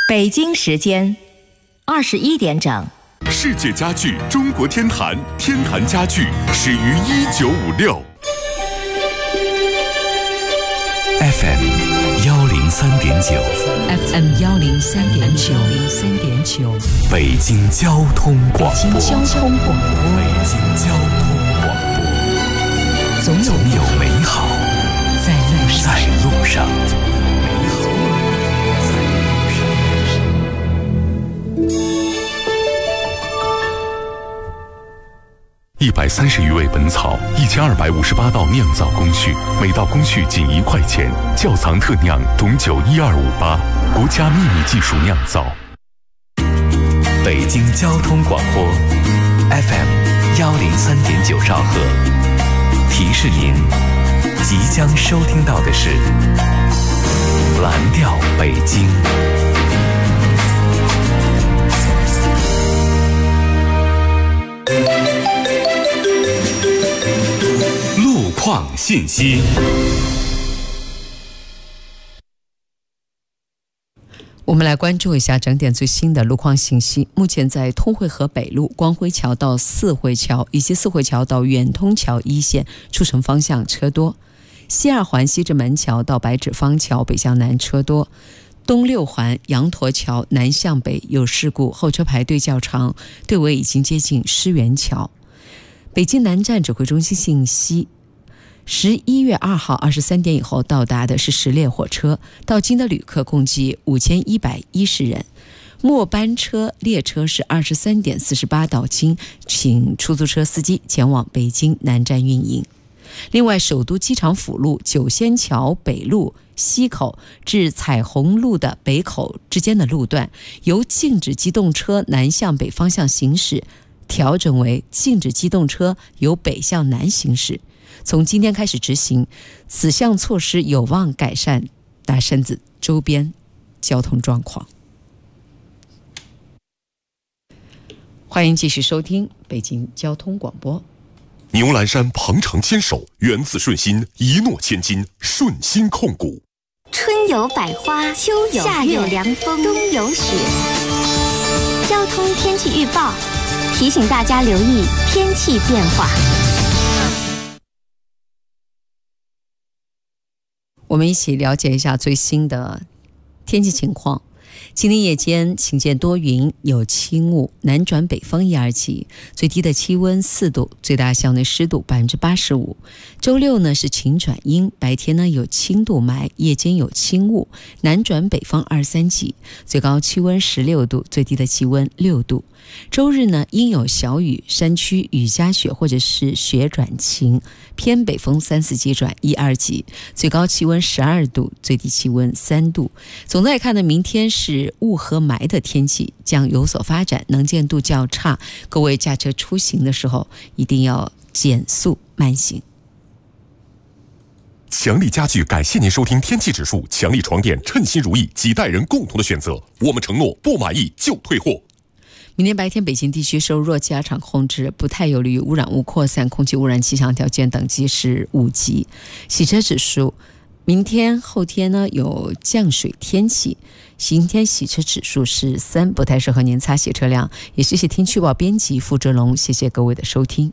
北京时间21点整。 世界家具中国天坛，天坛家具始于1956。FM 103.9 FM 103.9 北京交通广播。 北京交通广播。 北京交通广播。 总有美好在路上。 130余味本草，1258道酿造工序，每道工序仅1块钱。窖藏特酿董酒12588，国家秘密技术酿造。 北京交通广播 FM 103.9兆赫，提示您，即将收听到的是蓝调北京。 路况信息。 我们来关注一下整点最新的路况信息。目前在通惠河北路光辉桥到四惠桥以及四惠桥到远通桥一线出城方向车多，西二环西直门桥到白纸坊桥北向南车多，东六环羊驼桥南向北有事故，后车排队较长，队尾已经接近狮园桥。北京南站指挥中心信息，11月2号23点以后到达的是10列火车，到京的旅客共计5110人。末班车列车是23点48到京，请出租车司机前往北京南站运营。另外，首都机场辅路九仙桥北路西口至彩虹路的北口之间的路段，由禁止机动车南向北方向行驶调整为禁止机动车由北向南行驶。从今天开始执行，此项措施有望改善大山子周边交通状况。欢迎继续收听北京交通广播。 牛栏山鹏程牵手，源自顺心，一诺千金，顺心控股。 春有百花，秋有夏有凉风，冬有雪。交通天气预报提醒大家留意天气变化。 我们一起了解一下最新的天气情况。今天夜间晴间多云，有轻雾，南转北风1、2级，最低的气温4度，最大校内湿度85%。周六呢是晴转阴，白天呢有轻度霾，夜间有轻雾，南转北风2、3级，最高气温16度，最低的气温6度。周日呢阴有小雨，山区雨夹雪或者是雪转晴，偏北风3、4级转1、2级，最高气温12度，最低气温3度。总的来看呢，明天是雾和霾的天气将有所发展，能见度较差，各位驾车出行的时候一定要减速慢行。 强力家具感谢您收听天气指数，强力床垫称心如意，几代人共同的选择，我们承诺不满意就退货。 明天白天北京地区受弱气压场控制，不太有利于污染物扩散，空气污染气象条件等级是5级。洗车指数，明天后天呢有降水天气，今天洗车指数是3，不太适合您擦洗车辆。也谢谢天气预报编辑付哲龙，谢谢各位的收听。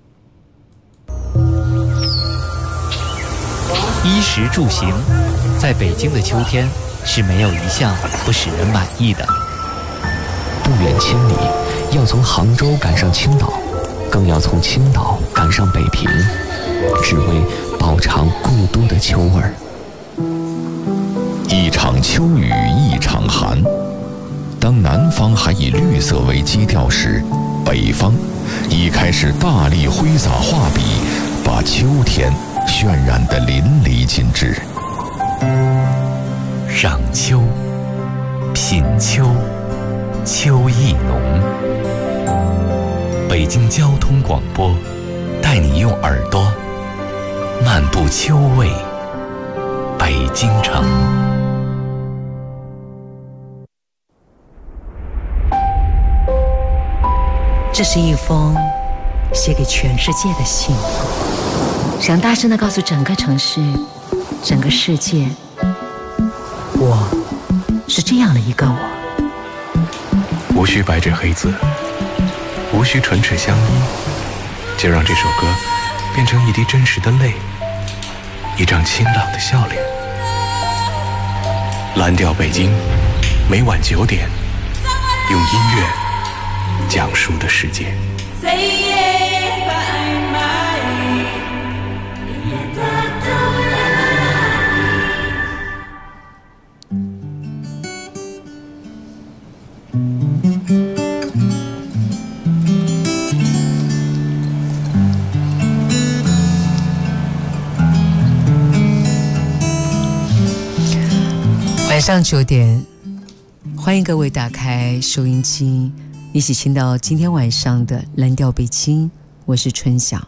衣食住行，在北京的秋天是没有一项不使人满意的。 不远千里，要从杭州赶上青岛，更要从青岛赶上北平，只为饱尝故都的秋味儿。 一场秋雨一场寒，当南方还以绿色为基调时，北方已开始大力挥洒画笔，把秋天渲染得淋漓尽致。 赏秋，品秋，秋意浓。北京交通广播带你用耳朵漫步秋味北京城。 这是一封写给全世界的信，想大声地告诉整个城市，整个世界，我是这样的一个我。 无需白纸黑字，无需唇齿相依，就让这首歌变成一滴真实的泪，一张清朗的笑脸。蓝调北京，每晚9点，用音乐讲述的世界。 晚上9点，欢迎各位打开收音机，一起听到今天晚上的蓝调北京，我是春晓。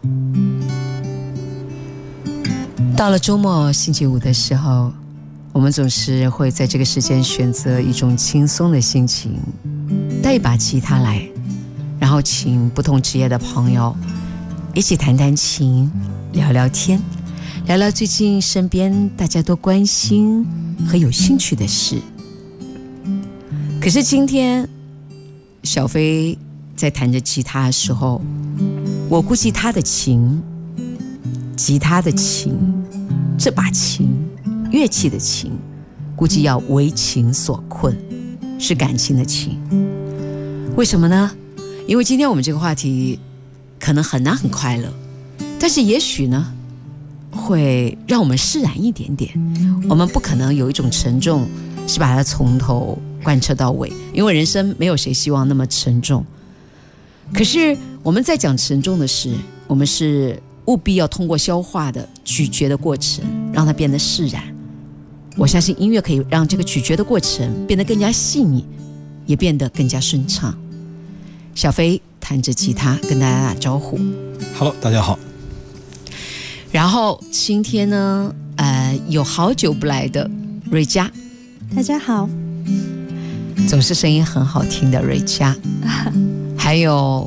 到了周末星期五的时候，我们总是会在这个时间选择一种轻松的心情，带一把吉他来，然后请不同职业的朋友一起弹弹琴，聊聊天，聊聊最近身边大家都关心和有兴趣的事。可是今天小飞在弹着吉他的时候，我估计他的琴，吉他的琴，这把琴，乐器的琴，估计要为情所困，是感情的情。为什么呢？因为今天我们这个话题可能很难很快乐，但是也许呢会让我们释然一点点。我们不可能有一种沉重是把它从头贯彻到尾，因为人生没有谁希望那么沉重。可是我们在讲沉重的事，我们是务必要通过消化的咀嚼的过程让它变得释然。我相信音乐可以让这个咀嚼的过程变得更加细腻，也变得更加顺畅。小飞弹着吉他跟大家打招呼。 Hello， 大家好。 然后今天呢有好久不来的瑞佳。 大家好。 总是声音很好听的瑞佳。还有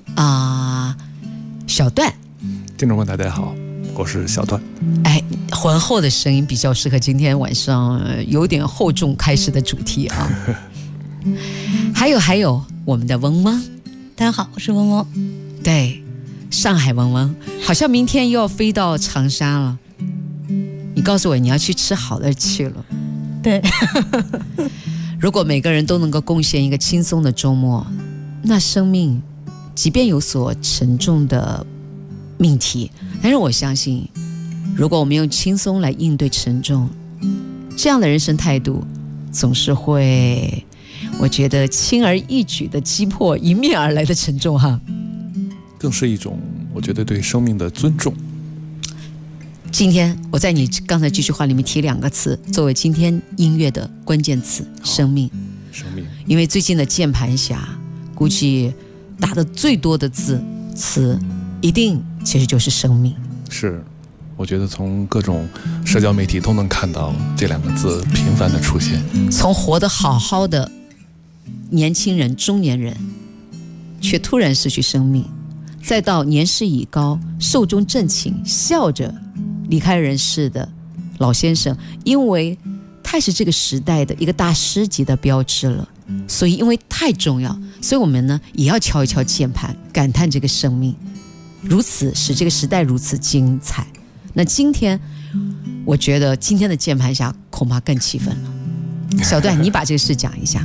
小段。 听众们大家好，我是小段。 浑厚的声音比较适合今天晚上有点厚重开始的主题啊。还有我们的嗡嗡。 大家好，我是嗡嗡。 对，上海嗡嗡，好像明天又要飞到长沙了。你告诉我你要去吃好的去了。 对。 如果每个人都能够贡献一个轻松的周末，那生命即便有所沉重的命题，但是我相信如果我们用轻松来应对沉重，这样的人生态度总是会，我觉得轻而易举的击破迎面而来的沉重哈。 更是一种我觉得对生命的尊重。 今天我在你刚才这句话里面提2个词作为今天音乐的关键词，生命。 生命。因为最近的键盘侠估计打的最多的词一定其实就是生命。 是，我觉得从各种社交媒体都能看到这2个字频繁的出现。 从活得好好的年轻人、中年人却突然失去生命，再到年事已高、寿终正寝、笑着离开人世的老先生，因为他是这个时代的一个大师级的标志了，所以因为太重要，所以我们呢也要敲一敲键盘，感叹这个生命如此使这个时代如此精彩。那今天我觉得今天的键盘侠恐怕更气愤了。小段，你把这个事讲一下。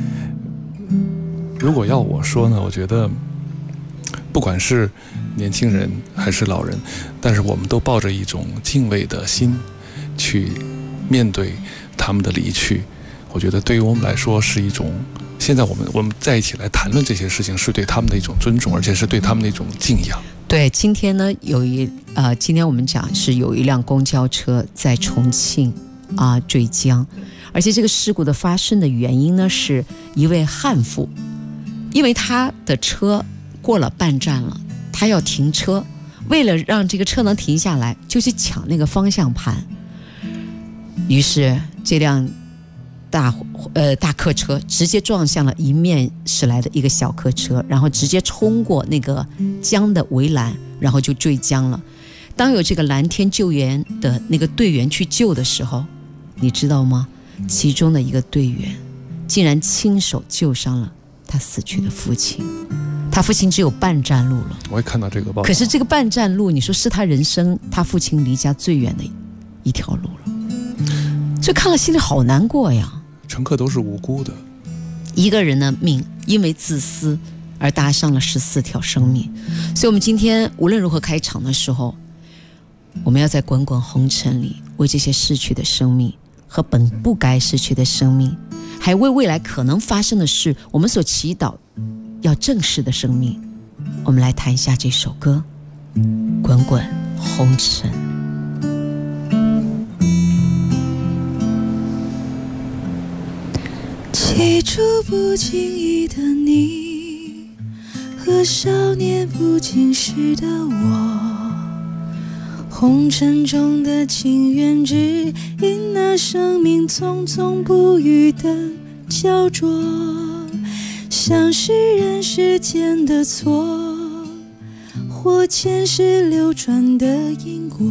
如果要我说呢，我觉得不管是年轻人还是老人，但是我们都抱着一种敬畏的心去面对他们的离去。我觉得对于我们来说是一种，现在我们在一起来谈论这些事情，是对他们的一种尊重，而且是对他们的一种敬仰。 对，今天呢今天我们讲是有一辆公交车在重庆坠江，而且这个事故的发生的原因呢是一位悍妇，因为他的车过了半站了，他要停车，为了让这个车能停下来，就去抢那个方向盘。于是这辆大客车直接撞向了迎面驶来的一个小客车，然后直接冲过那个江的围栏，然后就坠江了。当有这个蓝天救援的那个队员去救的时候，你知道吗？其中的一个队员竟然亲手救上了他死去的父亲。他父亲只有半站路了， 我也看到这个报道。 可是这个半站路，你说是他人生他父亲离家最远的一条路了，这看了心里好难过呀。 乘客都是无辜的， 一个人的命因为自私而搭上了14条生命。所以我们今天无论如何开场的时候，我们要在滚滚红尘里为这些逝去的生命和本不该逝去的生命，还为未来可能发生的事，我们所祈祷要正视的生命，我们来谈一下这首歌《滚滚红尘》。 起初不经意的你，和少年不经事的我，红尘中的情缘，只因那生命匆匆不语的焦灼，像是人世间的错，或前世流转的因果，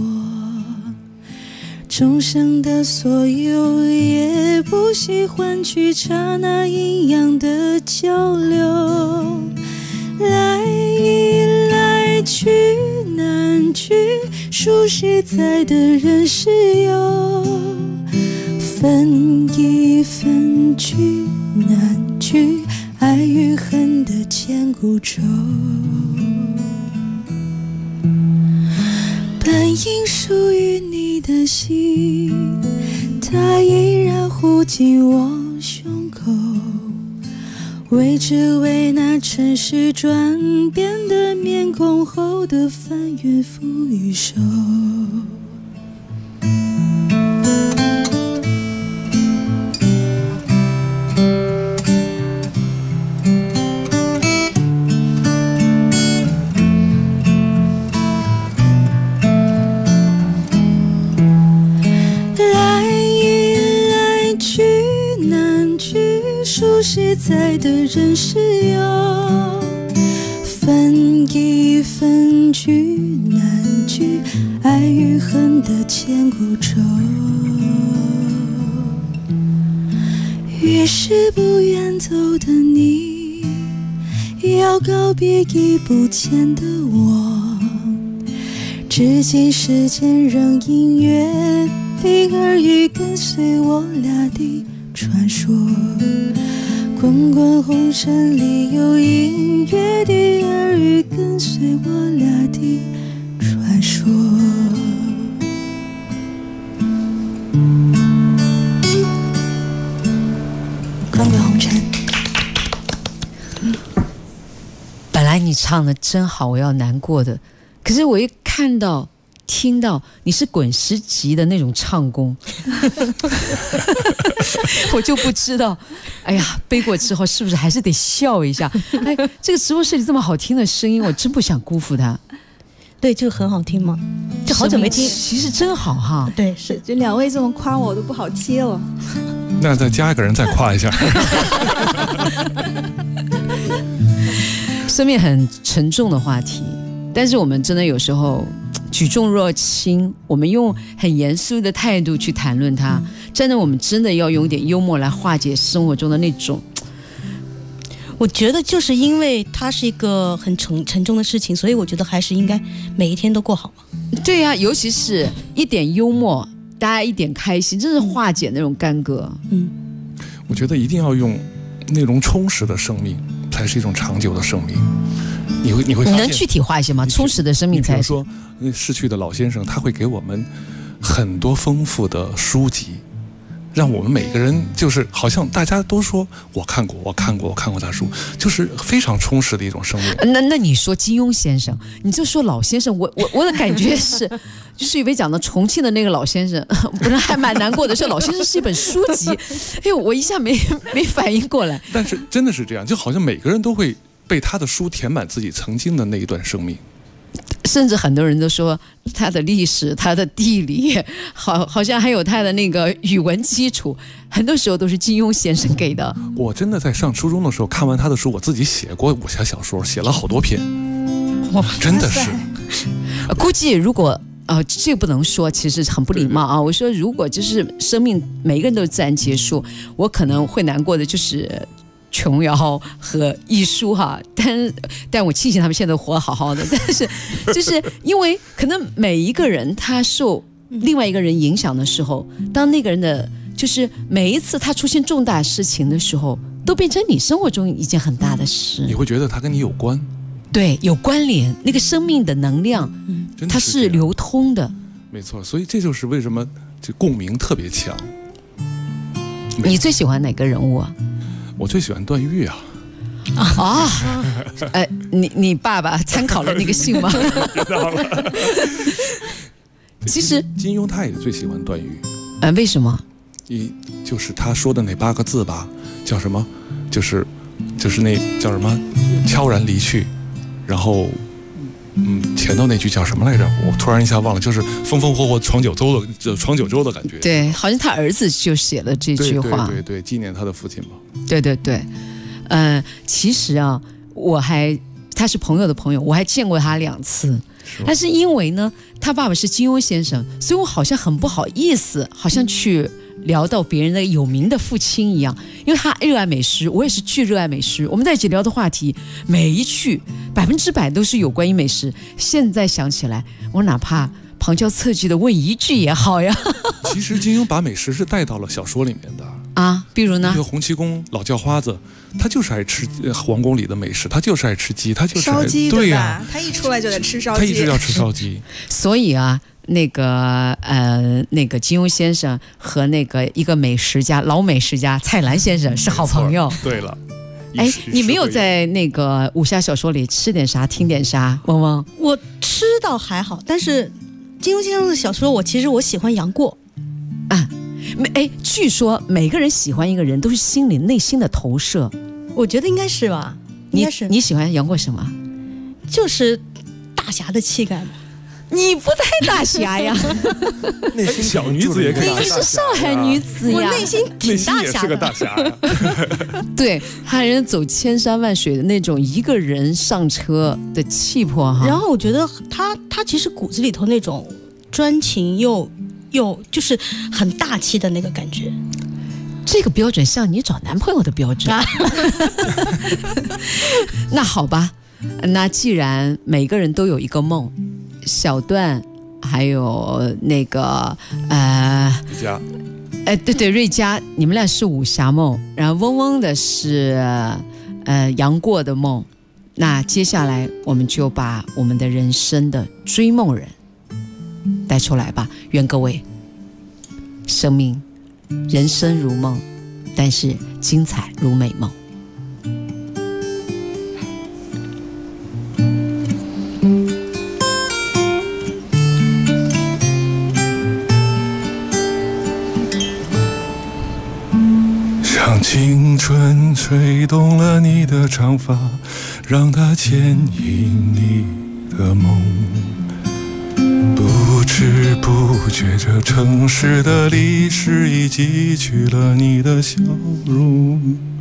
众生的所有也不惜换取刹那阴阳的交流，来一来去难聚，数十载的人世游，分一分聚难聚，爱与恨的千古愁，本应属于你的心，它依然护进我胸口，为只为那尘世转变的面孔后的翻越覆与手。实在的人世游，分一分聚难聚，爱与恨的千古愁，于是不愿走的你，要告别已不见的我，至今世间仍因约定而遇，跟随我俩的传说，滚滚红尘里有隐约的耳语，跟随我俩的传说。滚滚红尘。 本来你唱的真好，我要难过的，可是我一看到听到你是滚石级的那种唱功我就不知道，哎呀，背过之后是不是还是得笑一下？哎，这个直播室里这么好听的声音，我真不想辜负它。 对，就很好听嘛，就好久没听， 其实真好哈。 对，是，就两位这么夸我，我都不好接了。 那再加一个人再夸一下。 生命很沉重的话题，但是我们真的有时候举重若轻，我们用很严肃的态度去谈论它，真的我们真的要用点幽默来化解生活中的那种。 我觉得就是因为它是一个很沉重的事情，所以我觉得还是应该每一天都过好嘛。 对呀，尤其是一点幽默，大家一点开心，真是化解那种干戈。 我觉得一定要用内容充实的生命，才是一种长久的生命。你会发现， 你能具体化一些吗？充实的生命才是。 比如说，那逝去的老先生，他会给我们很多丰富的书籍，让我们每个人就是好像大家都说我看过他书，就是非常充实的一种生命。 那你说金庸先生，你就说老先生，我的感觉是，就是以为讲的重庆的那个老先生，不是还蛮难过的，说老先生是一本书籍，哎呦，我一下没反应过来。 但是真的是这样，就好像每个人都会被他的书填满自己曾经的那一段生命。 甚至很多人都说他的历史、他的地理，好像还有他的那个语文基础，很多时候都是金庸先生给的。 我真的在上初中的时候看完他的书，我自己写过武侠小说，写了好多篇。哇，真的是。 估计如果这个不能说，其实很不礼貌啊。我说，如果就是生命每一个人都自然结束，我可能会难过的就是琼瑶和一书哈，但我庆幸他们现在活得好好的。但是就是因为可能每一个人他受另外一个人影响的时候，当那个人的就是每一次他出现重大事情的时候，都变成你生活中一件很大的事， 你会觉得他跟你有关， 对，有关联，那个生命的能量，它是流通的。 没错，所以这就是为什么这共鸣特别强。 你最喜欢哪个人物啊？ 我最喜欢段誉啊。 你爸爸参考了那个信吗？ 知道了。 其实金庸他也最喜欢段誉。 为什么？ 就是他说的那8个字吧，叫什么？就是那叫什么？悄然离去，然后。前头那句叫什么来着？我突然一下忘了，就是风风火火闯九州的感觉。 对，好像他儿子就写了这句话。 对，纪念他的父亲嘛。 对，其实啊，他是朋友的朋友，我还见过他2次。但是因为呢，他爸爸是金庸先生，所以我好像很不好意思，好像去聊到别人的有名的父亲一样，因为他热爱美食，我也是巨热爱美食。我们在一起聊的话题，每一句100%都是有关于美食。现在想起来，我哪怕旁敲侧击的问一句也好呀。 其实金庸把美食是带到了小说里面的啊，比如呢， 洪七公老叫花子，他就是爱吃皇宫里的美食，他就是爱吃鸡，他就是烧鸡， 对呀， 他一出来就得吃烧鸡， 他一直要吃烧鸡。 所以啊。那个金庸先生和一个老美食家蔡澜先生是好朋友。 对了， 你没有在那个武侠小说里吃点啥听点啥？嗡嗡， 我吃倒还好，但是金庸先生的小说，我喜欢杨过啊。据说每个人喜欢一个人都是内心的投射， 我觉得应该是吧？应该是。 你喜欢杨过什么？ 就是大侠的气概吧。 你不太大侠呀， 内心小女子也可以。 你是上海女子呀， 我内心挺大侠的， 也是个大侠呀。 对，还人走千山万水的那种一个人上车的气魄哈。 然后我觉得他其实骨子里头那种专情又就是很大气的那个感觉。 这个标准像你找男朋友的标准。那好吧，那既然每个人都有一个梦。小段，还有那个瑞佳， 对，瑞佳，你们俩是武侠梦，然后嗡嗡的是杨过的梦。那接下来我们就把我们的人生的追梦人带出来吧，愿各位生命人生如梦，但是精彩如美梦。 青春吹动了你的长发，让它牵引你的梦。不知不觉，这城市的历史已记取了你的笑容。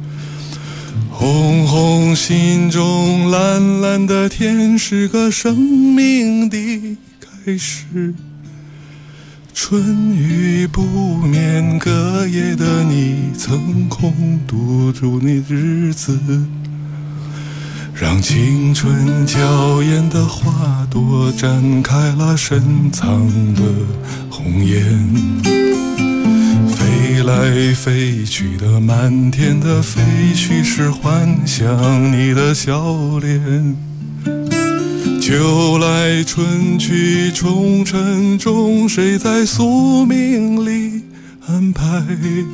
红红心中，蓝蓝的天，是个生命的开始。春雨不眠，隔夜的你曾空独住你日子，让青春娇艳的花朵展开了深藏的红颜。飞来飞去的满天的飞絮，是幻想你的笑脸。秋来春去，红尘中，谁在宿命里安排？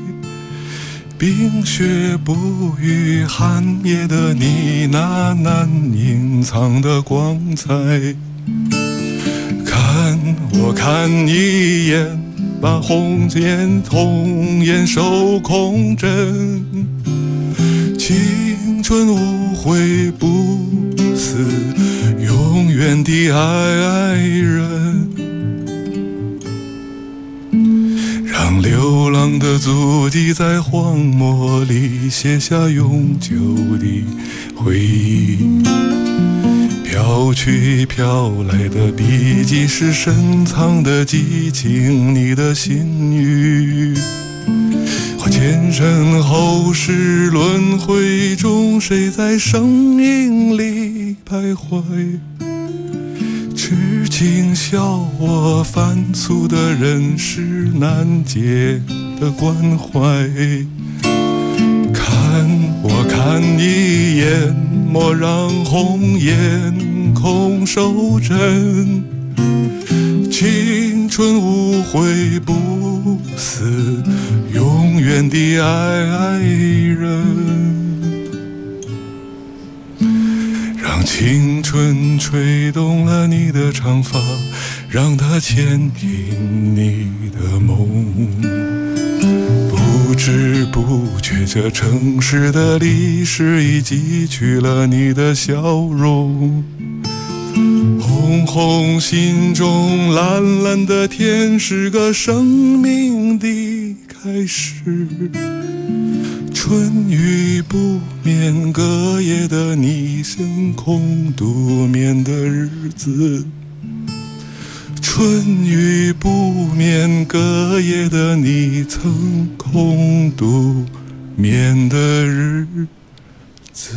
冰雪不语，寒夜的你那难隐藏的光彩。看一眼，把红颜守空枕。青春无悔不死，永远的爱人，让流浪的足迹在荒漠里写下永久的回忆。飘去飘来的笔迹，是深藏的激情，你的心语。我前生后世轮回中，谁在生命里徘徊？痴情笑我凡俗的人世难解的关怀。看一眼，莫让红颜空守枕。青春无悔不死，永远的爱人。让青春吹动了你的长发，让它牵引你的梦。不知不觉，这城市的历史已记取了你的笑容。红红心中，蓝蓝的天，是个生命的开始。春雨不眠，隔夜的你曾空独眠的日子。春雨不眠，隔夜的你曾空独眠的日子。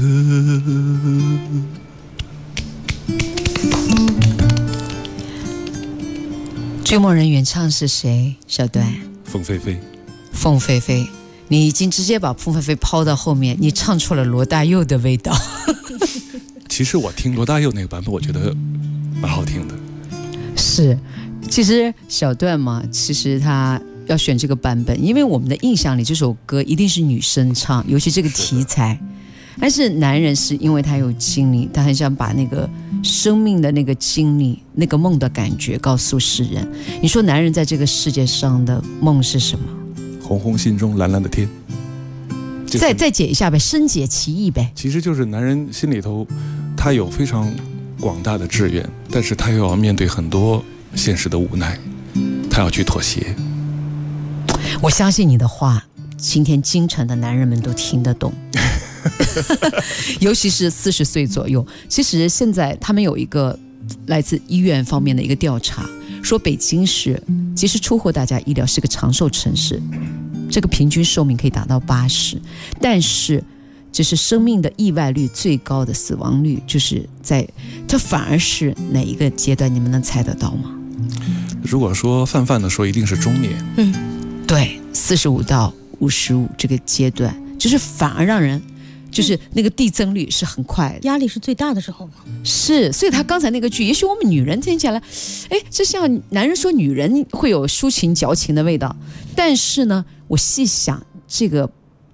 追梦人原唱是谁？小段。 凤飞飞。 凤飞飞，你已经直接把凤飞飞抛到后面，你唱出了罗大佑的味道。 其实我听罗大佑那个版本，我觉得蛮好听的。 是，其实小段嘛，其实他要选这个版本，因为我们的印象里这首歌一定是女生唱，尤其这个题材。但是男人是因为他有经历，他很想把那个生命的那个经历、那个梦的感觉告诉世人。你说男人在这个世界上的梦是什么？ 红红心中，蓝蓝的天。 再解一下呗，深解其意呗。 其实就是男人心里头，他有非常广大的志愿，但是他又要面对很多现实的无奈，他要去妥协。 我相信你的话，今天京城的男人们都听得懂。尤其是40岁左右。其实现在他们有一个来自医院方面的一个调查，说北京市其实出乎大家意料是个长寿城市，这个平均寿命可以达到80，但是这是生命的意外率最高的死亡率，就是在它反而是哪一个阶段？你们能猜得到吗？ 如果说泛的说，一定是中年。 对，45到55这个阶段，就是反而让人就是那个递增率是很快的， 压力是最大的时候嘛。 是，所以他刚才那个剧，也许我们女人听起来，就像男人说女人会有抒情矫情的味道，但是呢，我细想这个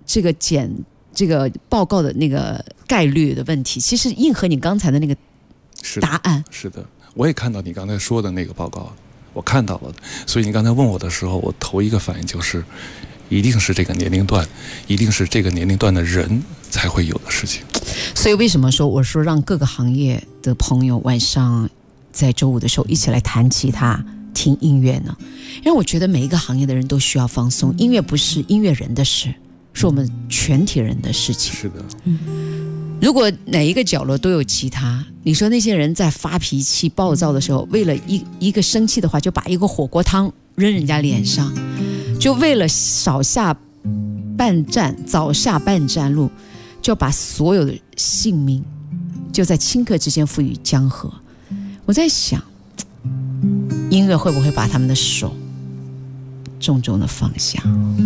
报告的那个概率的问题，其实应和你刚才的那个答案。 是的，我也看到你刚才说的那个报告，我看到了。所以你刚才问我的时候，我头一个反应就是，一定是这个年龄段，一定是这个年龄段的人才会有的事情。 所以为什么说我说让各个行业的朋友晚上在周五的时候一起来弹吉他听音乐呢？因为我觉得每一个行业的人都需要放松，音乐不是音乐人的事，是我们全体人的事情。 是的。 如果哪一个角落都有吉他，你说那些人在发脾气暴躁的时候，为了一个生气的话，就把一个火锅汤扔人家脸上，就为了早下半站路，就把所有的性命就在顷刻之间付与江河。我在想，音乐会不会把他们的手重重的放下？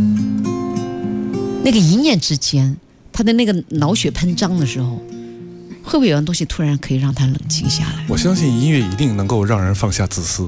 那个一念之间，他的那个脑血喷张的时候，会不会有样东西突然可以让他冷静下来？ 我相信音乐一定能够让人放下自私。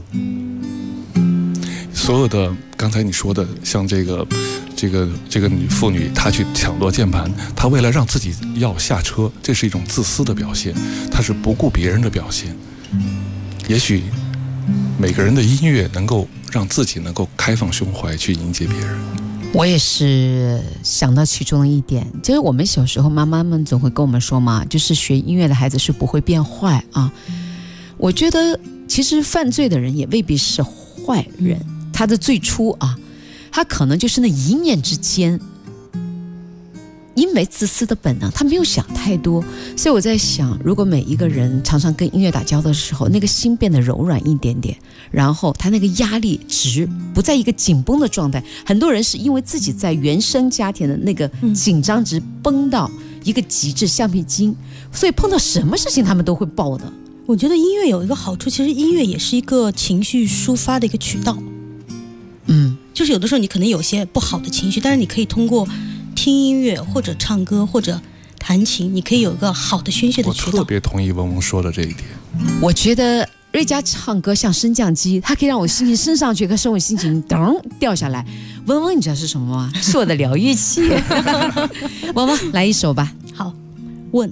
所有的刚才你说的，像这个女妇女，她去抢夺键盘，她为了让自己要下车，这是一种自私的表现，她是不顾别人的表现。也许每个人的音乐能够让自己能够开放胸怀去迎接别人。 我也是想到其中的一点，就是我们小时候妈妈们总会跟我们说嘛，就是学音乐的孩子是不会变坏啊。我觉得其实犯罪的人也未必是坏人，他的最初啊，他可能就是那一念之间因为自私的本能，他没有想太多。所以我在想，如果每一个人常常跟音乐打交道的时候，那个心变得柔软一点点，然后他那个压力值不在一个紧绷的状态。很多人是因为自己在原生家庭的那个紧张值绷到一个极致橡皮筋，所以碰到什么事情他们都会爆的。 我觉得音乐有一个好处，其实音乐也是一个情绪抒发的一个渠道。就是有的时候你可能有些不好的情绪，但是你可以通过听音乐或者唱歌或者弹琴，你可以有一个好的宣泄的渠道。 我特别同意嗡嗡说的这一点。 我觉得瑞佳唱歌像升降机，它可以让我心情升上去，可是我心情噔掉下来。嗡嗡，你知道是什么吗？是我的疗愈器。嗡嗡，来一首吧。 好，问。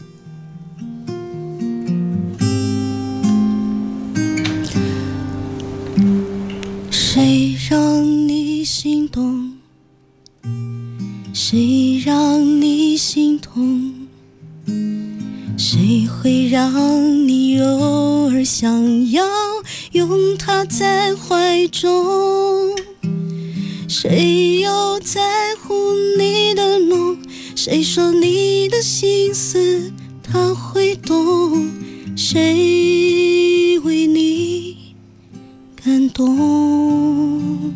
谁让你心动？谁让你心痛？谁会让你偶尔想要拥他在怀中？谁又在乎你的梦？谁说你的心思他会懂？谁为你感动？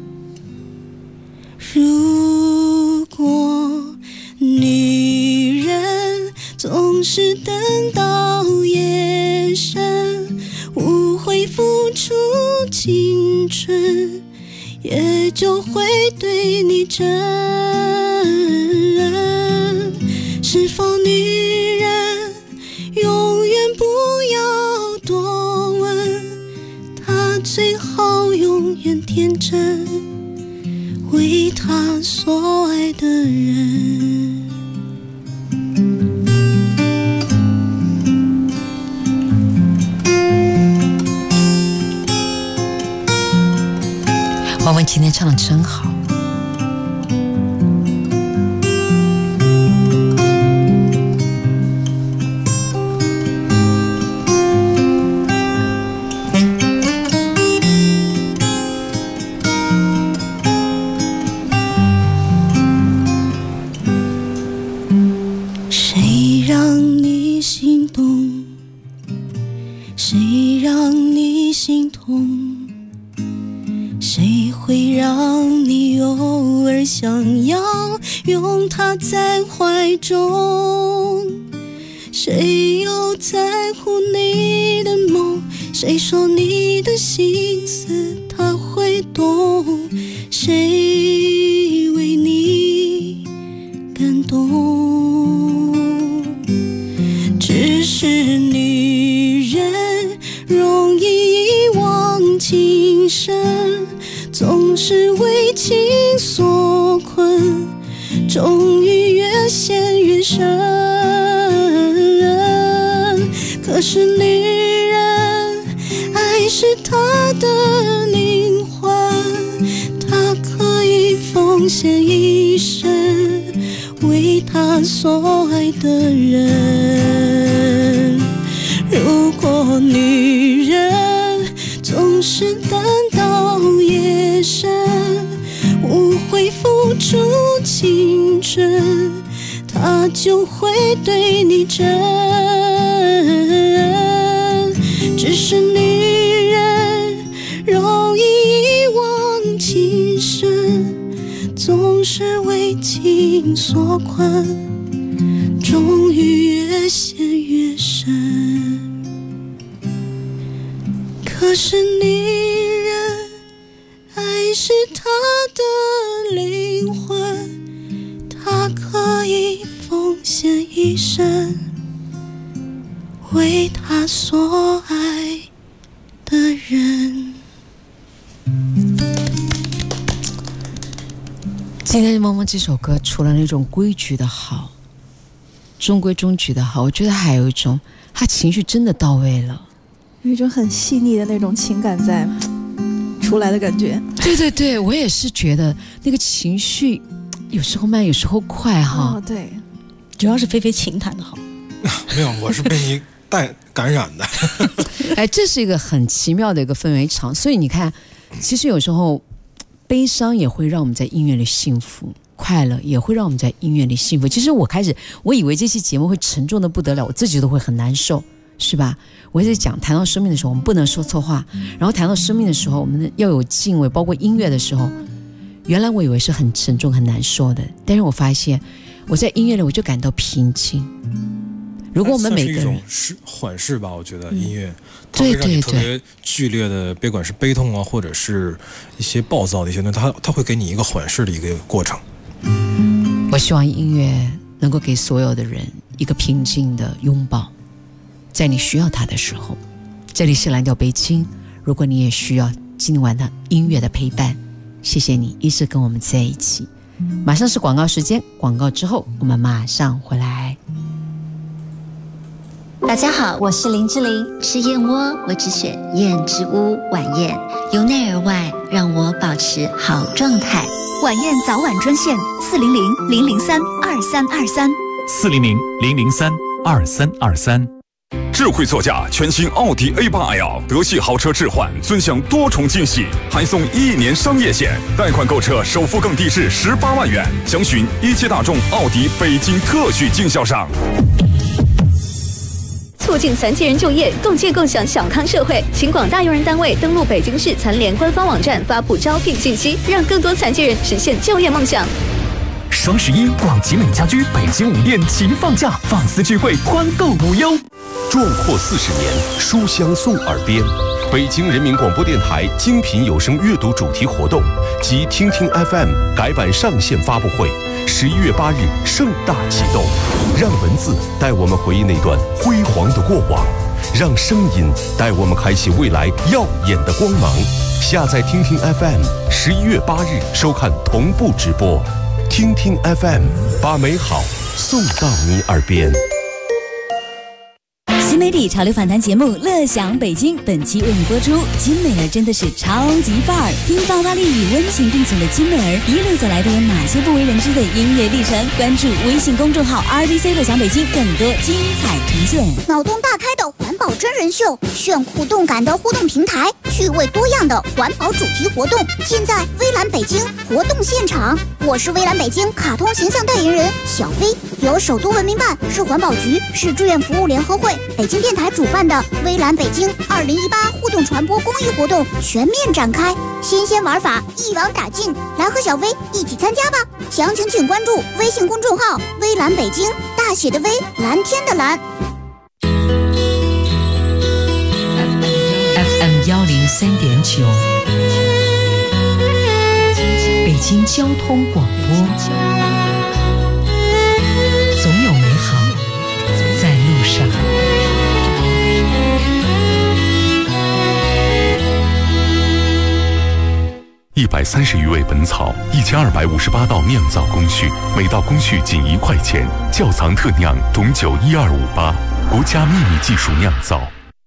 如果女人总是等到夜深，无悔付出青春，也就会对你真。是否女人永远不要多问，她最好永远天真，为她所爱的人。 王文今天唱得真好。 谁让你心动？谁让你心痛？谁会让你偶尔想要拥他在怀中？谁又在乎你的梦？谁说你的心思他会懂？谁为你感动？只是女人容易遗忘情深，总是为情所困，终于越陷越深。可是女人爱是她的灵魂，她可以奉献一生，为她所爱的人。如果女人总是等到夜深，无悔付出青春，她就会对你真。只是女人容易遗忘情深，总是为情所困，终于越陷越深。可是女人爱是她的灵魂，她可以奉献一生，为她所爱的人。 今天萌萌这首歌除了那种规矩的好，中规中矩的好，我觉得还有一种他情绪真的到位了， 有一种很细腻的那种情感在出来的感觉。 对对对，我也是觉得那个情绪有时候慢有时候快哈。 哦，对， 主要是菲菲琴弹的好。 没有，我是被你带感染的。 哎，这是一个很奇妙的一个氛围场，所以你看，其实有时候悲伤也会让我们在音乐里幸福。 快乐，也会让我们在音乐里幸福。其实我以为这期节目会沉重的不得了，我自己都会很难受，是吧？我在讲谈到生命的时候，我们不能说错话，然后谈到生命的时候，我们要有敬畏，包括音乐的时候，原来我以为是很沉重很难受的，但是我发现我在音乐里我就感到平静。如果我们每个人算是一种缓释吧，我觉得音乐它会让你特别剧烈的，别管是悲痛啊，或者是一些暴躁的一些东西，它会给你一个缓释的一个过程。 我希望音乐能够给所有的人一个平静的拥抱，在你需要它的时候。这里是蓝调北京，如果你也需要今晚的音乐的陪伴，谢谢你一直跟我们在一起。马上是广告时间，广告之后我们马上回来。 大家好，我是林志玲。吃燕窝我只选燕之屋晚宴，由内而外让我保持好状态。 晚宴早晚专线400-003-2323 400-003-2323。智慧座驾全新奥迪 A8L 德系豪车置换，尊享多重惊喜，还送1年商业险，贷款购车首付更低至18万元。详询一汽大众奥迪北京特许经销商。 促进残疾人就业，共建共享小康社会。请广大用人单位登录北京市残联官方网站，发布招聘信息，让更多残疾人实现就业梦想。 双11，广集美家居北京5店齐放假，放肆聚会，欢购无忧。 壮阔40年，书香送耳边。北京人民广播电台精品有声阅读主题活动及听听 FM 改版上线发布会，11月8日盛大启动。让文字带我们回忆那段辉煌的过往，让声音带我们开启未来耀眼的光芒。下载听听 FM，11月8日收看同步直播。听听 FM， 把美好送到你耳边。 新媒体潮流访谈节目《乐享北京》本期为你播出。金美儿真的是超级范儿，听爆发力与温情并存的金美儿一路走来都有哪些不为人知的音乐历程？关注微信公众号 RDC 乐享北京，更多精彩呈现。 脑洞大开的环保真人秀，炫酷动感的互动平台，趣味多样的环保主题活动，尽在微蓝北京活动现场。我是微蓝北京卡通形象代言人小飞，由首都文明办、市环保局、市志愿服务联合会、北京电台主办的微蓝北京2018互动传播公益活动全面展开，新鲜玩法一网打尽，来和小飞一起参加吧！详情请关注微信公众号微蓝北京，大写的微，蓝天的蓝。 FM 103.9，北京交通广播，总有美好在路上。 130余味本草，1258道酿造工序，每道工序仅1块钱。窖藏特酿董酒12588，国家秘密技术酿造。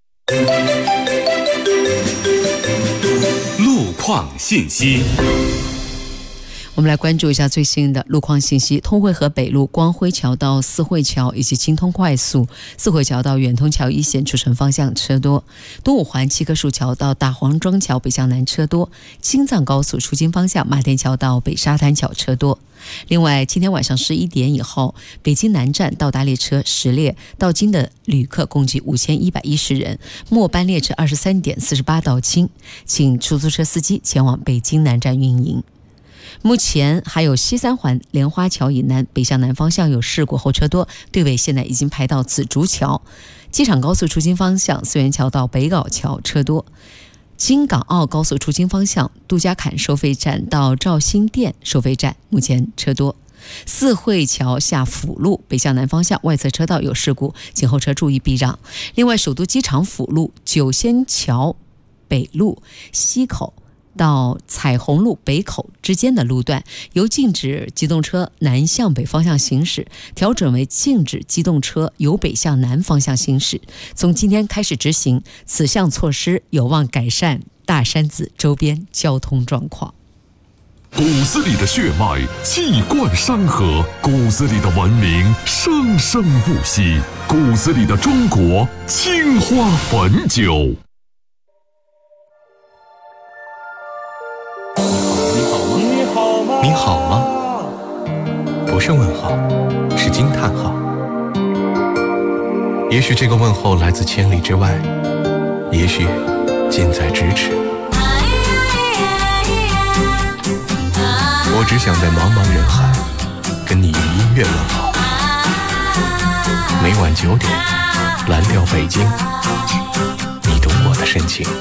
路况信息。 我们来关注一下最新的路况信息。通惠河北路光辉桥到四惠桥以及京通快速四惠桥到远通桥一线出城方向车多，东五环七棵树桥到大黄庄桥北向南车多，京藏高速出京方向马甸桥到北沙滩桥车多。另外，今天晚上11点以后，北京南站到达列车10列，到京的旅客共计5110人，末班列车23点48到京，请出租车司机前往北京南站运营。目前还有西三环莲花桥以南北向南方向有事故后车多，队尾现在已经排到紫竹桥。机场高速出京方向四元桥到北碕桥车多。京港澳高速出京方向杜家坎收费站到肇兴店收费站目前车多。四惠桥下辅路北向南方向外侧车道有事故，请后车注意避让。另外，首都机场辅路九仙桥北路西口到彩虹路北口之间的路段由禁止机动车南向北方向行驶调整为禁止机动车由北向南方向行驶，从今天开始执行。此项措施有望改善大山子周边交通状况。 骨子里的血脉气贯山河，骨子里的文明生生不息，骨子里的中国青花汾酒。 你好吗？ 是问号，是惊叹号。也许这个问候来自千里之外，也许近在咫尺。我只想在茫茫人海跟你用音乐问好。每晚9点，蓝调北京，你懂我的深情。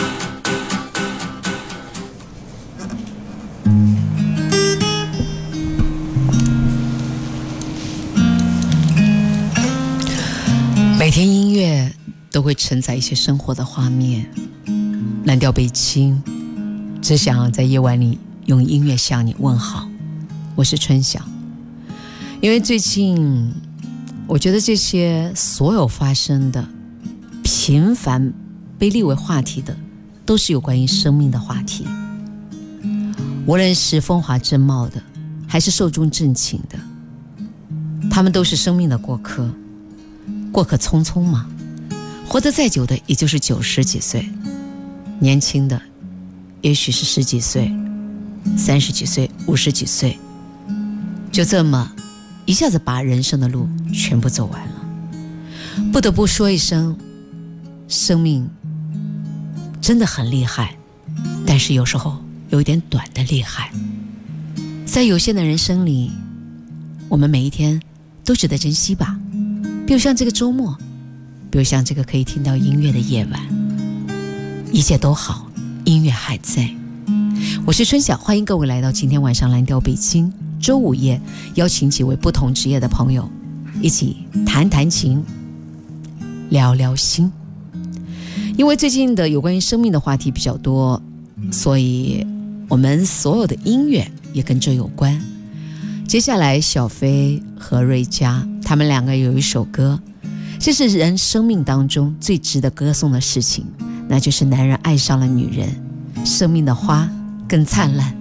每天音乐都会承载一些生活的画面，蓝调北京，只想在夜晚里用音乐向你问好。我是春晓。因为最近我觉得这些所有发生的频繁被列为话题的，都是有关于生命的话题。无论是风华正茂的，还是寿终正寝的，他们都是生命的过客。过客匆匆嘛，活得再久的也就是90几岁，年轻的也许是10几岁、30几岁、50几岁，就这么一下子把人生的路全部走完了。不得不说一声，生命真的很厉害，但是有时候有一点短的厉害。在有限的人生里，我们每一天都值得珍惜吧。比如像这个周末，比如像这个可以听到音乐的夜晚，一切都好，音乐还在。我是春晓，欢迎各位来到今天晚上蓝调北京周五夜，邀请几位不同职业的朋友一起谈谈情，聊聊心。因为最近的有关于生命的话题比较多，所以我们所有的音乐也跟这有关。接下来小飞和瑞佳他们两个有一首歌，这是人生命当中最值得歌颂的事情，那就是男人爱上了女人，生命的花更灿烂。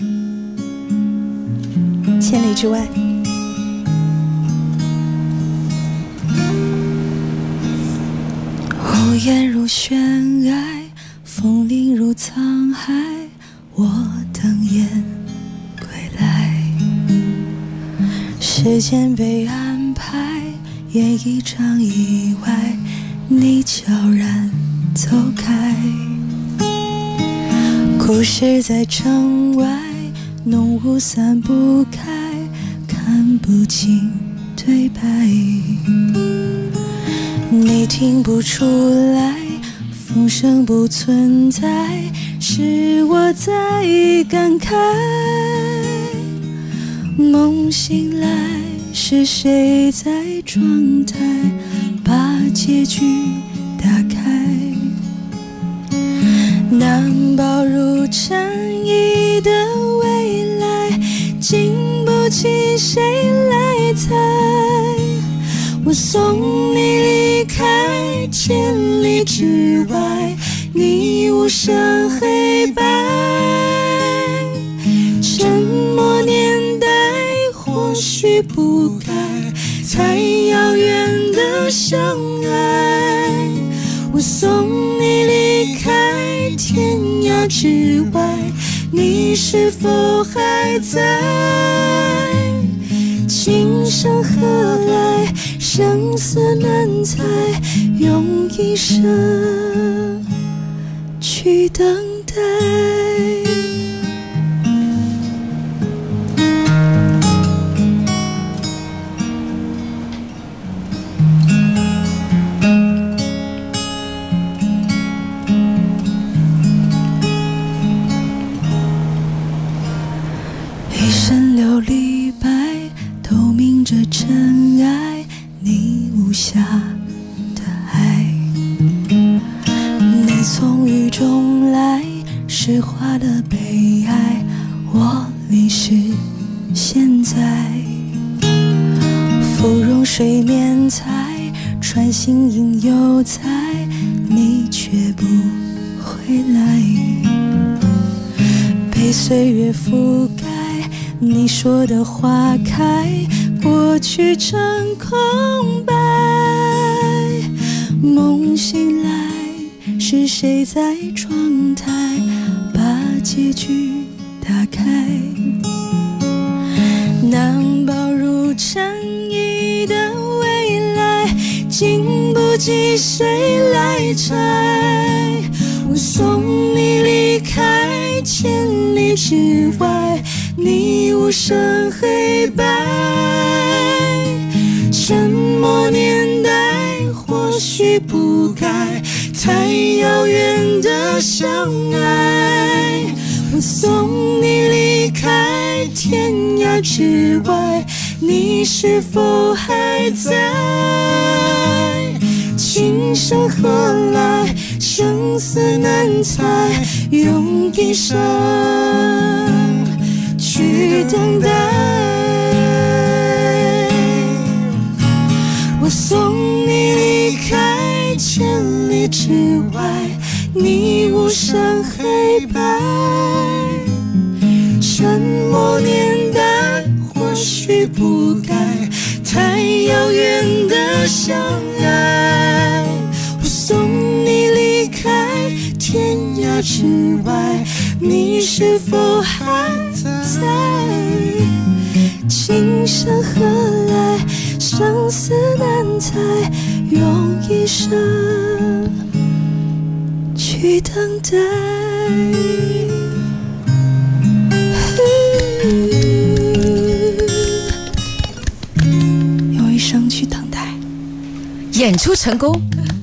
千里之外， 火焰如悬崖，风铃如沧海，我等雁归来。时间被安排，演一场意外，你悄然走开。故事在城外，浓雾散不开，看不清对白。你听不出来，风声不存在，是我在感慨。梦醒来，是谁在窗台把结局打开？难保如禅意的未来，经不起谁来猜。我送你离开千里之外，你无声黑白。沉默年代或许不该太遥远的相爱。我送你离开天涯之外，你是否还在？情深何来，生死难猜，用一生去等待。一身琉璃白，透明着尘埃，你无瑕的爱。你从雨中来，诗化了悲哀，我淋湿现在。芙蓉水面采，穿行影犹在，你却不回来。被岁月覆盖，你说的花开，过去成空白。梦醒来，是谁在窗台把结局打开？难保如己谁来拆？我送你离开千里之外，你无声黑白。沉默年代或许不该太遥远的相爱。我送你离开天涯之外，你是否还在？情深何来，生死难猜，用一生去等待。我送你离开千里之外，你无声黑白。沉默年代或许不该太遥远的相爱。我送你离开天涯之外，你是否还在？情深何来，生死难猜，用一生去等待。用一生去等待。 演出成功。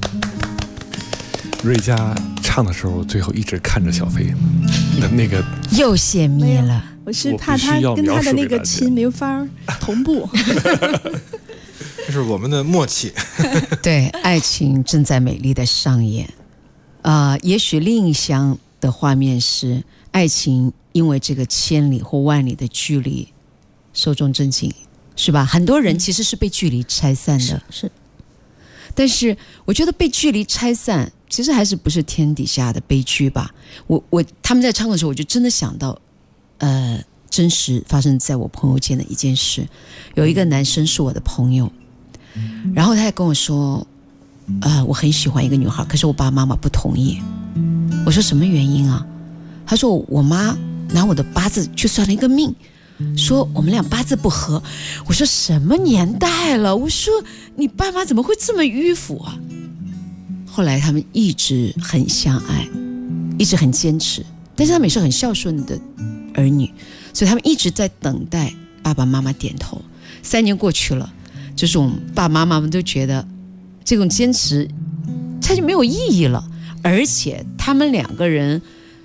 瑞佳唱的时候，最后一直看着小飞，那个又泄密了。 我是怕他跟他的那个琴没法同步。 这是我们的默契。 对，爱情正在美丽的上演。也许另一厢的画面是，爱情因为这个千里或万里的距离寿终正寝，是吧？很多人其实是被距离拆散的。 是。 但是我觉得被距离拆散，其实还是不是天底下的悲剧吧。他们在唱的时候，我就真的想到，真实发生在我朋友间的一件事。有一个男生是我的朋友，然后他也跟我说，我很喜欢一个女孩，可是我爸爸妈妈不同意。我说什么原因啊？他说我妈拿我的八字去算了一个命，说我们俩八字不合。我说什么年代了？我说你爸妈怎么会这么迂腐啊？后来他们一直很相爱，一直很坚持，但是他们也是很孝顺的儿女，所以他们一直在等待爸爸妈妈点头。3年过去了，这种爸爸妈妈们都觉得这种坚持它就没有意义了，而且他们两个人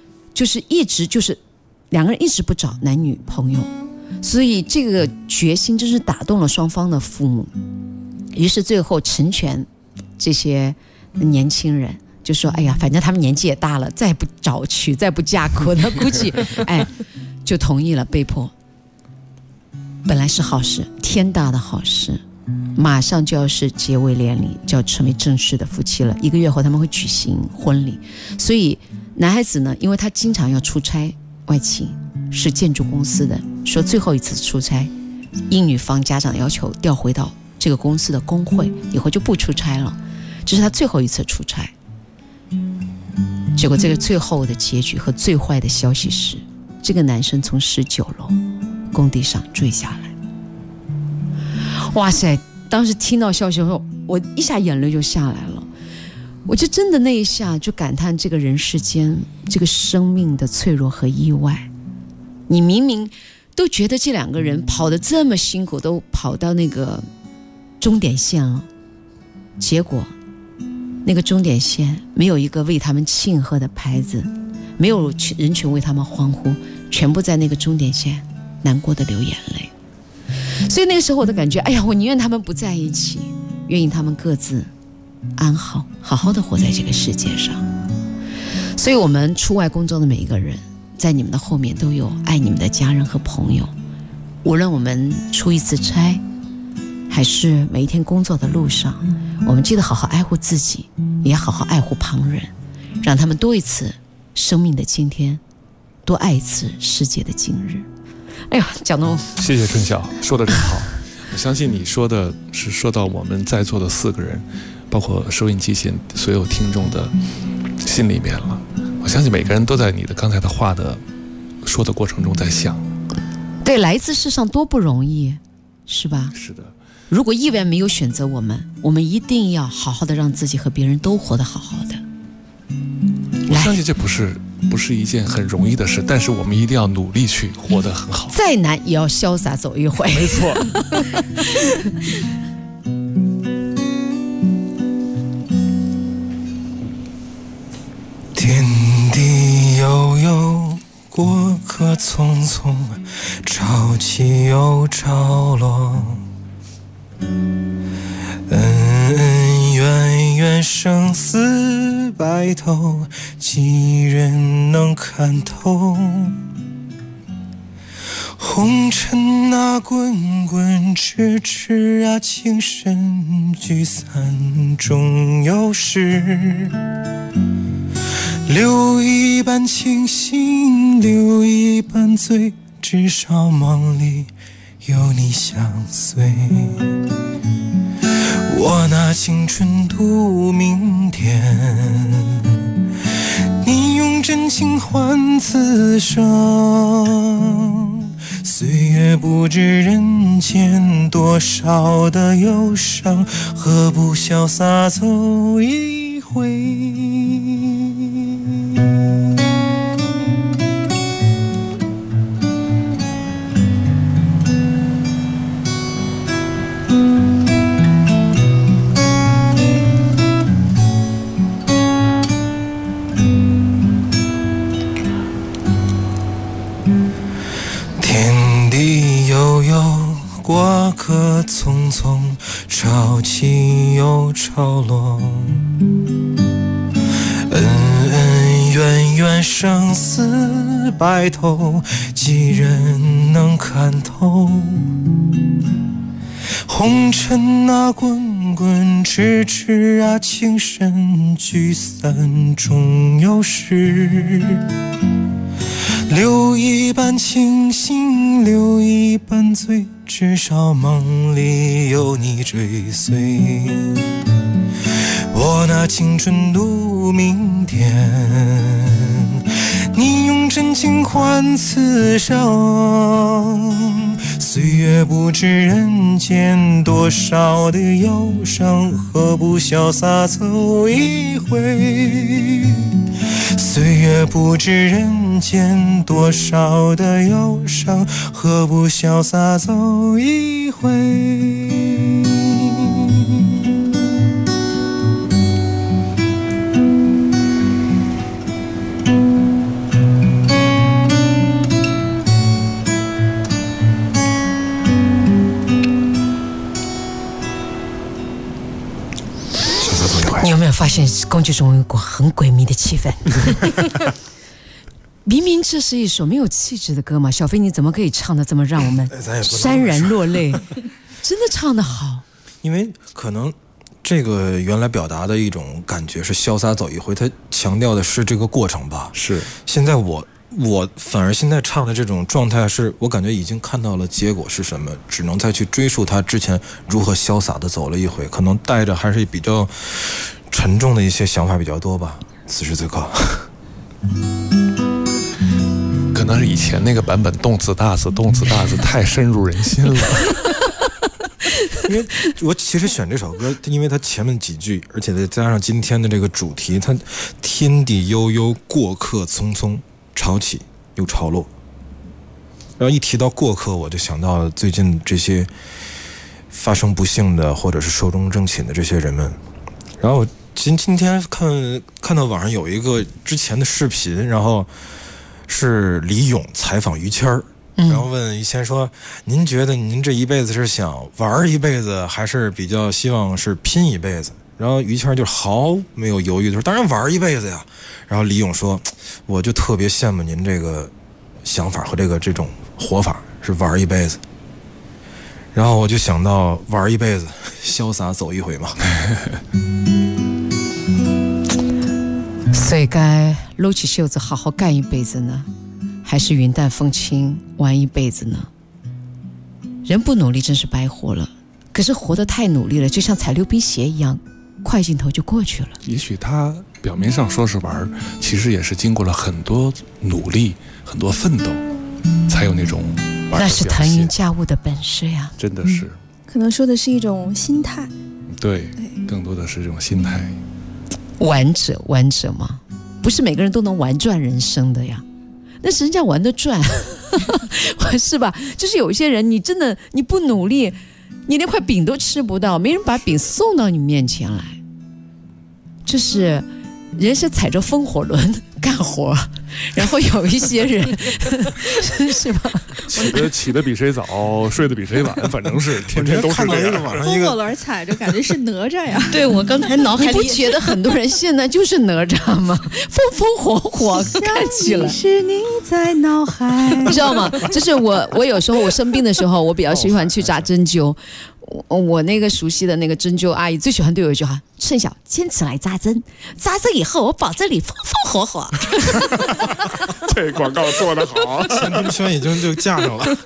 两个人一直不找男女朋友，所以这个决心真是打动了双方的父母。于是最后成全这些年轻人，就说哎呀，反正他们年纪也大了，再不早娶再不嫁，可能估计就同意了，被迫。本来是好事，天大的好事，马上就要是结为连理，就要成为正式的夫妻了。1个月后他们会举行婚礼。所以男孩子呢，因为他经常要出差外勤，是建筑公司的，说最后一次出差，应女方家长要求调回到这个公司的工会，以后就不出差了，这是他最后一次出差。结果这个最后的结局和最坏的消息是，这个男生从19楼工地上坠下来。哇塞，当时听到消息后，我一下眼泪就下来了。我就真的那一下就感叹这个人世间这个生命的脆弱和意外。你明明都觉得这2个人跑得这么辛苦，都跑到那个终点线了，结果那个终点线没有一个为他们庆贺的牌子，没有人群为他们欢呼，全部在那个终点线难过的流眼泪。所以那个时候我的感觉，哎呀，我宁愿他们不在一起，愿意他们各自安好，好好的活在这个世界上。所以我们出外工作的每一个人，在你们的后面都有爱你们的家人和朋友。无论我们出一次差，还是每一天工作的路上，我们记得好好爱护自己，也好好爱护旁人，让他们多一次生命的今天，多爱一次世界的今日。哎呀，讲得谢谢春晓，说得真好。我相信你说的是说到我们在座的4个人，包括收音机前所有听众的心里面了。我相信每个人都在你的刚才的话的说的过程中在想， 对，来自世上多不容易， 是吧？ 是的。 如果意外没有选择我们一定要好好的让自己和别人都活得好好的。 我相信这不是一件很容易的事，但是我们一定要努力去活得很好。 再难也要潇洒走一回。 没错。 天地悠悠，过客匆匆，潮起又潮落。恩恩怨怨，生死白头，几人能看透？红尘啊滚滚，痴痴啊情深，聚散终有时。留一半清醒，留一半醉，至少梦里有你相随。我拿青春赌明天，你用真情换此生。岁月不知人间多少的忧伤，何不潇洒走一回？过客匆匆，潮起又潮落。恩恩怨怨，生死白头，几人能看透？红尘啊滚滚，痴痴啊情深，聚散终有时。留一半清醒，留一半醉，至少梦里有你追随。我拿青春赌明天，你用真情换此生。岁月不知人间多少的忧伤，何不潇洒走一回？岁月不知人间多少的忧伤，何不潇洒走一回？ 你有没有发现宫剧中有一股很诡秘的气氛？明明这是一首没有气质的歌嘛，小飞你怎么可以唱得这么让我们潸然落泪？真的唱得好。 因为可能这个原来表达的一种感觉是潇洒走一回，它强调的是这个过程吧。 是。 现在我反而现在唱的这种状态，是我感觉已经看到了结果是什么，只能再去追溯他之前如何潇洒的走了一回，可能带着还是比较沉重的一些想法比较多吧。此时此刻。 可能是以前那个版本动词大字太深入人心了。 因为我其实选这首歌，因为它前面几句，而且再加上今天的这个主题，它天地悠悠，过客匆匆，潮起又潮落。然后一提到过客，我就想到了最近这些发生不幸的或者是寿终正寝的这些人们。然后今天看到网上有一个之前的视频，然后是李咏采访于谦儿，然后问于谦说：“您觉得您这一辈子是想玩一辈子，还是比较希望是拼一辈子？”然后于谦就毫没有犹豫的说：“当然玩一辈子呀。”然后李咏说：“我就特别羡慕您这个想法和这种活法，是玩一辈子。”然后我就想到玩一辈子，潇洒走一回嘛。 所以该搂起袖子好好干一辈子呢，还是云淡风轻玩一辈子呢？人不努力真是白活了，可是活得太努力了，就像踩溜冰鞋一样，快镜头就过去了。 也许他表面上说是玩，其实也是经过了很多努力很多奋斗，才有那种那是腾云驾雾的本事呀， 真的是。 可能说的是一种心态， 对，更多的是这种心态。 玩者嘛，不是每个人都能玩转人生的呀，那是人家玩得转，是吧？就是有一些人，你真的你不努力，你连块饼都吃不到，没人把饼送到你面前来，就是人是踩着风火轮干活，然后有一些人是吧？ 起得比谁早，睡得比谁晚，反正是天天都是这样。 风火轮踩着，感觉是哪吒呀。 对，我刚才脑海里， 你不觉得很多人现在就是哪吒吗？风火火看起来是你在脑海， 你知道吗？就是我有时候我生病的时候，我比较喜欢去扎针灸。我那个熟悉的那个针灸阿姨最喜欢对我一句话：趁小坚持来扎针，扎针以后我保证你风风火火。 这广告做得好， 钱钟轩已经就架上了。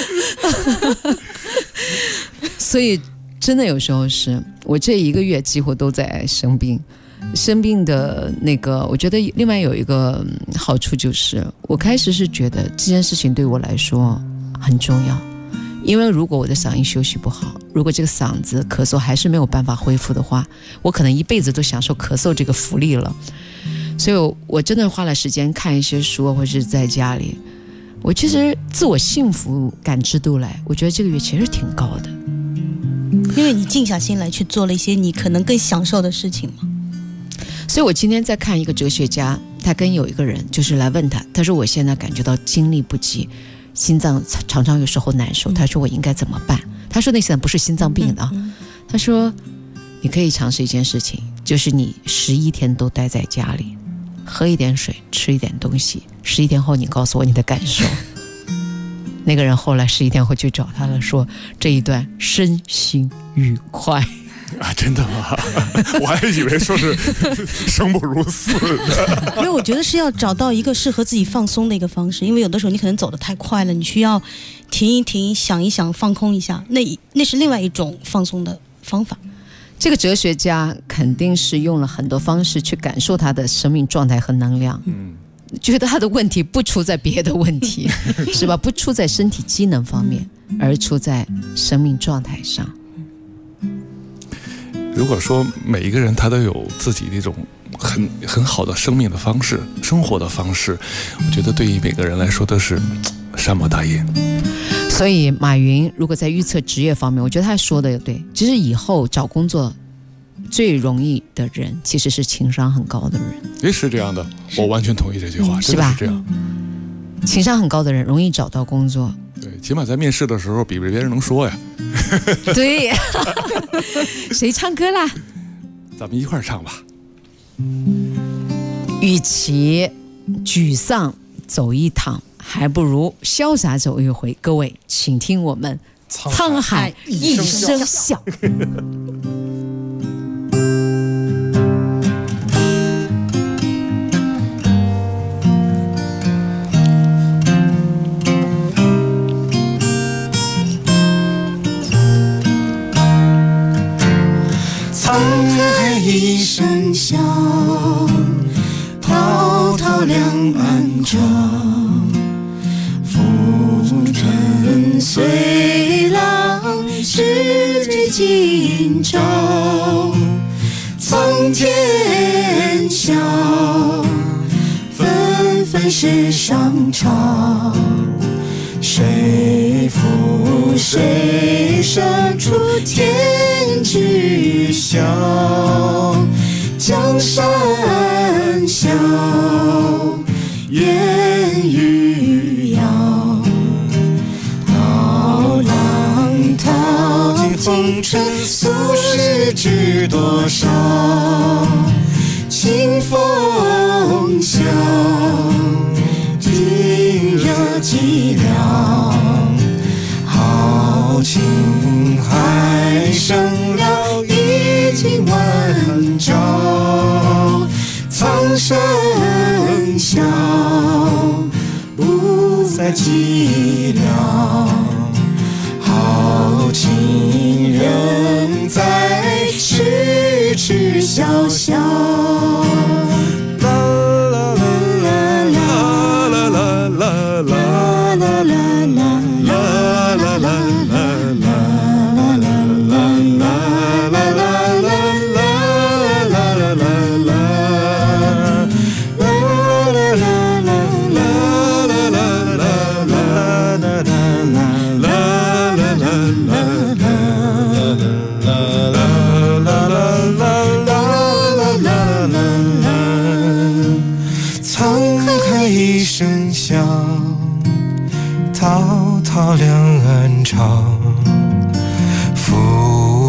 所以真的有时候是我这1个月几乎都在生病。生病的那个，我觉得另外有一个好处就是，我开始是觉得这件事情对我来说很重要。因为如果我的嗓音休息不好，如果这个嗓子咳嗽还是没有办法恢复的话，我可能一辈子都享受咳嗽这个福利了。所以我真的花了时间看一些书，或者是在家里，我其实自我幸福感知度来，我觉得这个月其实挺高的， 因为你静下心来去做了一些你可能更享受的事情嘛。 所以我今天在看一个哲学家，他跟有一个人就是来问他说我现在感觉到精力不济，心脏常常有时候难受，他说我应该怎么办？他说那现在不是心脏病的，他说你可以尝试一件事情，就是你11天都待在家里，喝一点水，吃一点东西，11天后你告诉我你的感受。那个人后来11天后去找他了，说这一段身心愉快。 啊，真的吗？我还以为说是生不如死的。 因为我觉得是要找到一个适合自己放松的一个方式，因为有的时候你可能走得太快了，你需要停一停，想一想，放空一下，那是另外一种放松的方法。 这个哲学家肯定是用了很多方式去感受他的生命状态和能量。觉得他的问题不出在别的问题，是吧？不出在身体机能方面，而出在生命状态上。 如果说每一个人他都有自己那种很好的生命的方式、生活的方式，我觉得对于每个人来说都是善莫大焉。 所以马云如果在预测职业方面，我觉得他说的也对，其实以后找工作最容易的人其实是情商很高的人。 是这样的，我完全同意这句话， 是吧？ 真的是这样。 情商很高的人容易找到工作， 对，起码在面试的时候比别人能说呀。 对。谁唱歌啦？ 咱们一块儿唱吧。 与其沮丧走一趟，还不如潇洒走一回。各位请听我们沧海一声笑。 沧海一声笑，滔滔两岸潮，浮沉随浪，世界今朝。苍天笑，纷纷世上潮。谁负谁胜出天知晓，江山笑，烟雨遥，涛浪淘尽红尘俗世知多少，清风笑，尽热寂寥，豪情海生了一经万丈，苍生笑，不再寂寥，豪情仍在，痴痴笑笑。啦啦啦啦啦啦啦啦啦啦。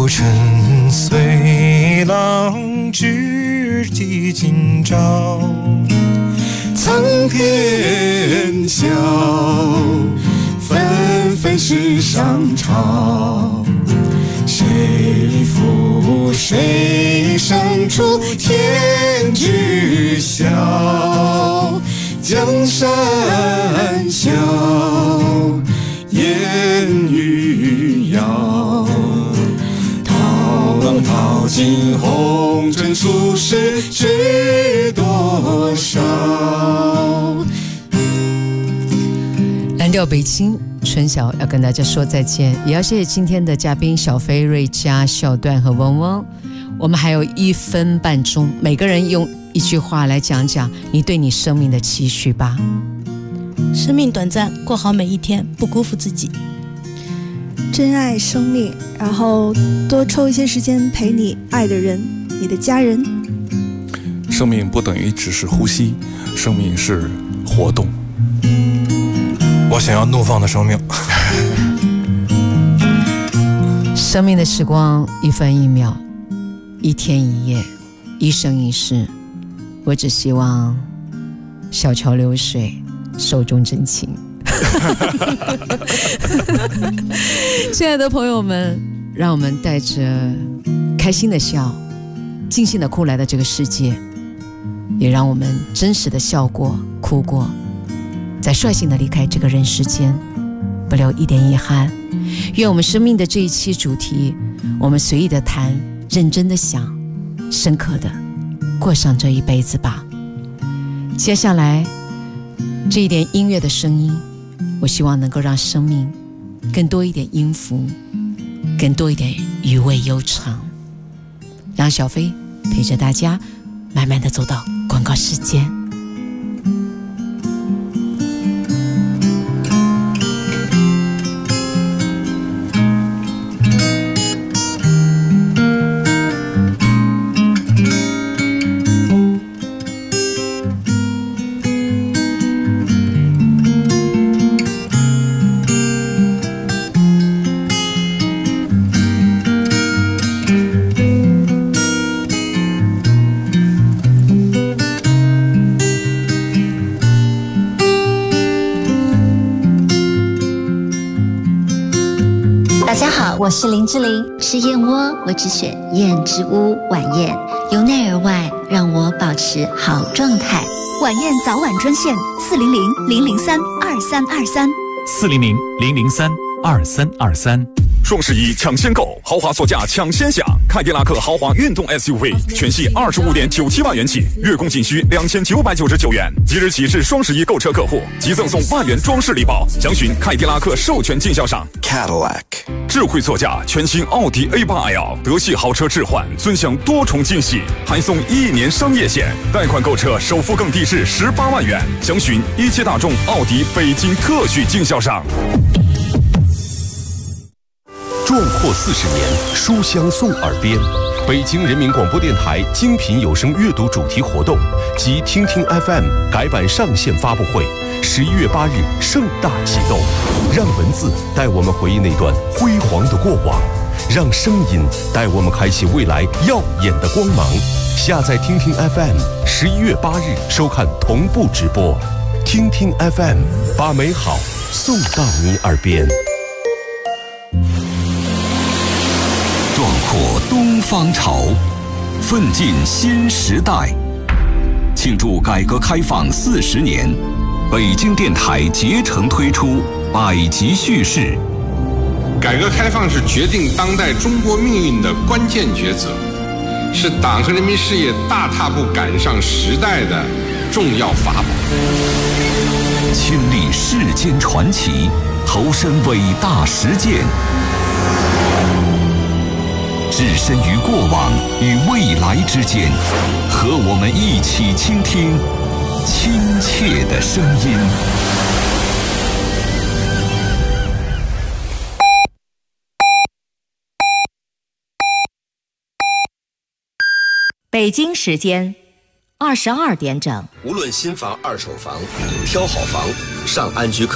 尘随浪，知己今朝。苍天笑，纷纷世上潮。谁负谁胜出天知晓。江山笑，烟雨遥。淘尽红尘俗世知多少。 蓝调北京，春晓要跟大家说再见，也要谢谢今天的嘉宾小飞、瑞佳、小段和嗡嗡。我们还有1分半钟，每个人用一句话来讲讲你对你生命的期许吧。 生命短暂，过好每一天，不辜负自己。 珍爱生命，然后多抽一些时间陪你爱的人，你的家人。 生命不等于只是呼吸，生命是活动。 我想要怒放的生命。 生命的时光1分1秒，1天1夜，一生一世。我只希望小桥流水，手中真情。亲爱的朋友们，让我们带着开心的笑，尽兴的哭来的这个世界，也让我们真实的笑过哭过，再率性的离开这个人世间，不留一点遗憾。愿我们生命的这一期主题，我们随意的谈，认真的想，深刻的过上这一辈子吧。接下来这一点音乐的声音，我希望能够让生命更多一点音符，更多一点余味悠长。让小飞陪着大家慢慢的走到广告时间。 我是林志玲，吃燕窝我只选燕之屋晚宴，由内而外让我保持好状态。 晚宴早晚专线 400-003-2323，400-003-2323。双11抢先购，豪华座驾抢先享，凯迪拉克豪华运动 SUV 全系25.97万元起，月供仅需2999元。即日起至双11购车客户即赠送万元装饰礼包，详询凯迪拉克授权经销商 Cadillac。智慧座驾全新奥迪 A8L 德系豪车置换，尊享多重惊喜，还送1年商业险，贷款购车首付更低至18万元，详询一汽大众奥迪北京特许经销商。 壮阔40年，书香送耳边。北京人民广播电台精品有声阅读主题活动及听听 FM 改版上线发布会，11月8日盛大启动。让文字带我们回忆那段辉煌的过往，让声音带我们开启未来耀眼的光芒。下载听听 FM，11月8日收看同步直播。听听 FM， 把美好送到你耳边。 壮阔东方潮，奋进新时代。庆祝改革开放40年，北京电台竭诚推出百集叙事。 改革开放是决定当代中国命运的关键抉择，是党和人民事业大踏步赶上时代的重要法宝。 亲历世间传奇，投身伟大实践。置身于过往与未来之间，和我们一起倾听亲切的声音。 北京时间22点整。 无论新房、二手房，挑好房，上安居客。